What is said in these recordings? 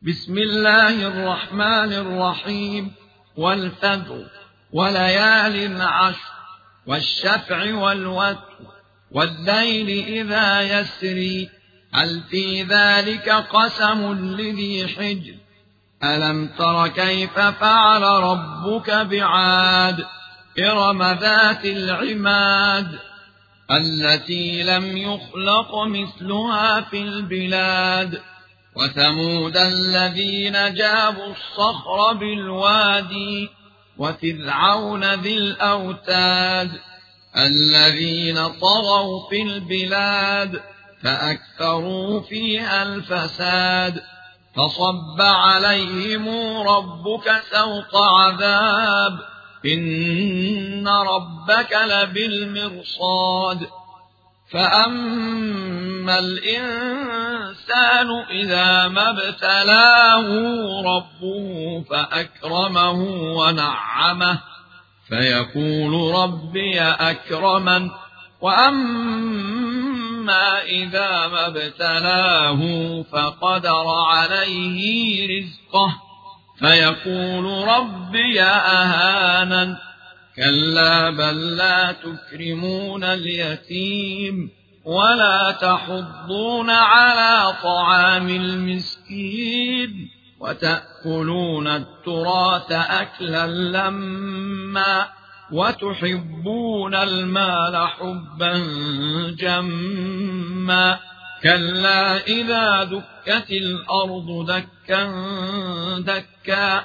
بسم الله الرحمن الرحيم. والفجر وليال عشر والشفع والوتر والليل إذا يسري هل في ذلك قسم لذي حجر ألم تر كيف فعل ربك بعاد إرم ذات العماد التي لم يخلق مثلها في البلاد وثمود الذين جابوا الصخر بالوادي وفرعون ذي الأوتاد الذين طغوا في البلاد فأكثروا فيها الفساد فصب عليهم ربك سوط عذاب إن ربك لبالمرصاد فأما الإنسان إذا ما ابتلاه ربه فأكرمه ونعمه فيقول ربي أكرمن وأما إذا ما ابتلاه فقدر عليه رزقه فيقول ربي أهانن كلا بل لا تكرمون اليتيم ولا تحضون على طعام المسكين وتأكلون التراث أكلا لما وتحبون المال حبا جما كلا إذا دكت الأرض دكا دكا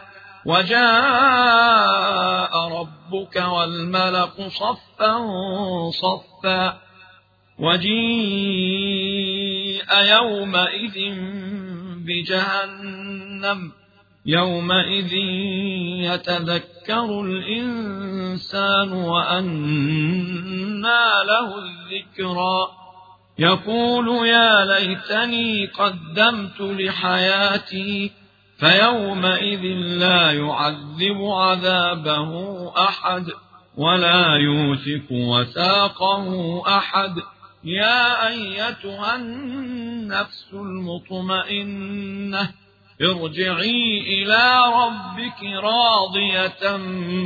وجاء ربك والملك صفا صفا وجيء يومئذ بجهنم يومئذ يتذكر الإنسان وأنى له الذكرى يقول يا ليتني قدمت لحياتي فيومئذ لا يعذب عذابه أحد ولا يوثق وثاقه أحد يا أيتها النفس المطمئنة ارجعي إلى ربك راضية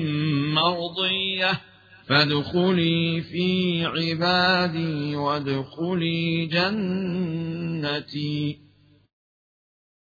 مرضية فادخلي في عبادي وادخلي جنتي.